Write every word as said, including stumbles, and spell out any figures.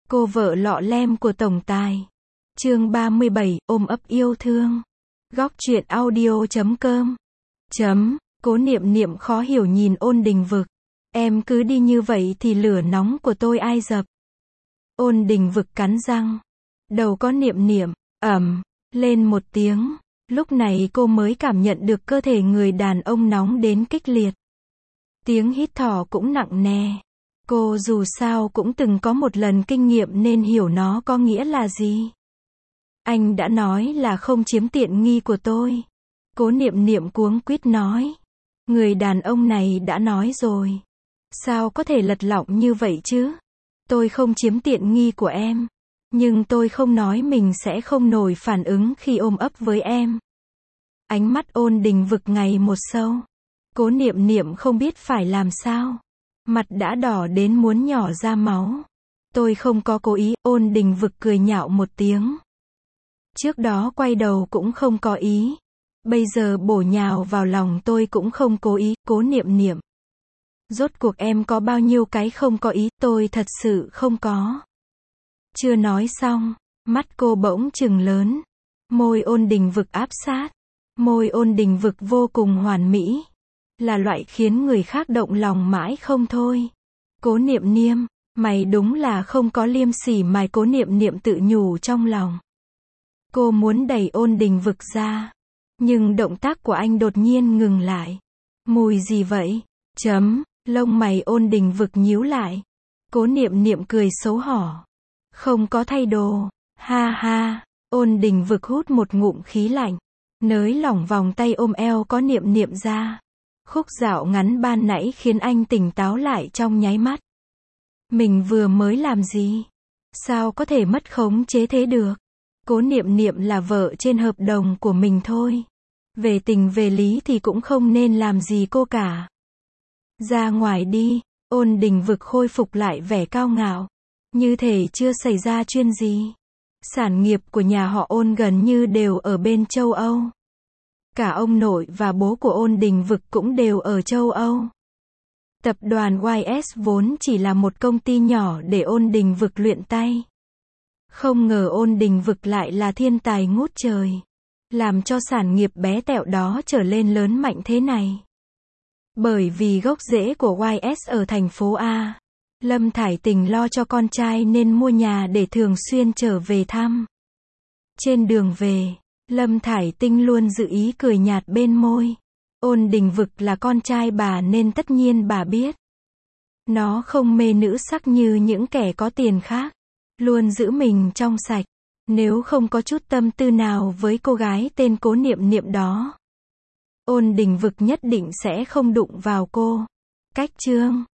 Cô vợ lọ lem của tổng tài. Chương ba mươi bảy, ôm ấp yêu thương. Góc truyện audio chấm com. Chấm, Cố Niệm Niệm khó hiểu nhìn Ôn Đình Vực. Em cứ đi như vậy thì lửa nóng của tôi ai dập? Ôn Đình Vực cắn răng. Đầu có Niệm Niệm, ầm, lên một tiếng. Lúc này cô mới cảm nhận được cơ thể người đàn ông nóng đến kịch liệt. Tiếng hít thở cũng nặng nề. Cô dù sao cũng từng có một lần kinh nghiệm nên hiểu nó có nghĩa là gì. Anh đã nói là không chiếm tiện nghi của tôi. Cố Niệm Niệm cuống quýt nói. Người đàn ông này đã nói rồi. Sao có thể lật lọng như vậy chứ? Tôi không chiếm tiện nghi của em. Nhưng tôi không nói mình sẽ không nổi phản ứng khi ôm ấp với em. Ánh mắt Ôn Đình Vực ngày một sâu. Cố Niệm Niệm không biết phải làm sao. Mặt đã đỏ đến muốn nhỏ ra máu. Tôi không có cố ý, Ôn Đình Vực cười nhạo một tiếng. Trước đó quay đầu cũng không có ý. Bây giờ bổ nhào vào lòng tôi cũng không cố ý, Cố Niệm Niệm. Rốt cuộc em có bao nhiêu cái không có ý, tôi thật sự không có. Chưa nói xong, mắt cô bỗng trừng lớn. Môi Ôn Đình Vực áp sát. Môi Ôn Đình Vực vô cùng hoàn mỹ. Là loại khiến người khác động lòng mãi không thôi. Cố Niệm Niệm, mày đúng là không có liêm sỉ mày, Cố Niệm Niệm tự nhủ trong lòng. Cô muốn đẩy Ôn Đình Vực ra. Nhưng động tác của anh đột nhiên ngừng lại. Mùi gì vậy? Chấm, lông mày Ôn Đình Vực nhíu lại. Cố Niệm Niệm cười xấu hổ. Không có thay đồ. Ha ha, Ôn Đình Vực hút một ngụm khí lạnh. Nới lỏng vòng tay ôm eo Có Niệm Niệm ra. Khúc dạo ngắn ban nãy khiến anh tỉnh táo lại trong nháy mắt. Mình vừa mới làm gì? Sao có thể mất khống chế thế được? Cố Niệm Niệm là vợ trên hợp đồng của mình thôi. Về tình về lý thì cũng không nên làm gì cô cả. Ra ngoài đi, Ôn Đình Vực khôi phục lại vẻ cao ngạo. Như thể chưa xảy ra chuyện gì. Sản nghiệp của nhà họ Ôn gần như đều ở bên châu Âu. Cả ông nội và bố của Ôn Đình Vực cũng đều ở châu Âu. Tập đoàn Y S vốn chỉ là một công ty nhỏ để Ôn Đình Vực luyện tay. Không ngờ Ôn Đình Vực lại là thiên tài ngút trời. Làm cho sản nghiệp bé tẹo đó trở lên lớn mạnh thế này. Bởi vì gốc rễ của Y S ở thành phố A. Lâm Thải Tình lo cho con trai nên mua nhà để thường xuyên trở về thăm. Trên đường về, Lâm Thải Tinh luôn giữ ý cười nhạt bên môi. Ôn Đình Vực là con trai bà nên tất nhiên bà biết. Nó không mê nữ sắc như những kẻ có tiền khác. Luôn giữ mình trong sạch. Nếu không có chút tâm tư nào với cô gái tên Cố Niệm Niệm đó, Ôn Đình Vực nhất định sẽ không đụng vào cô. Cách chương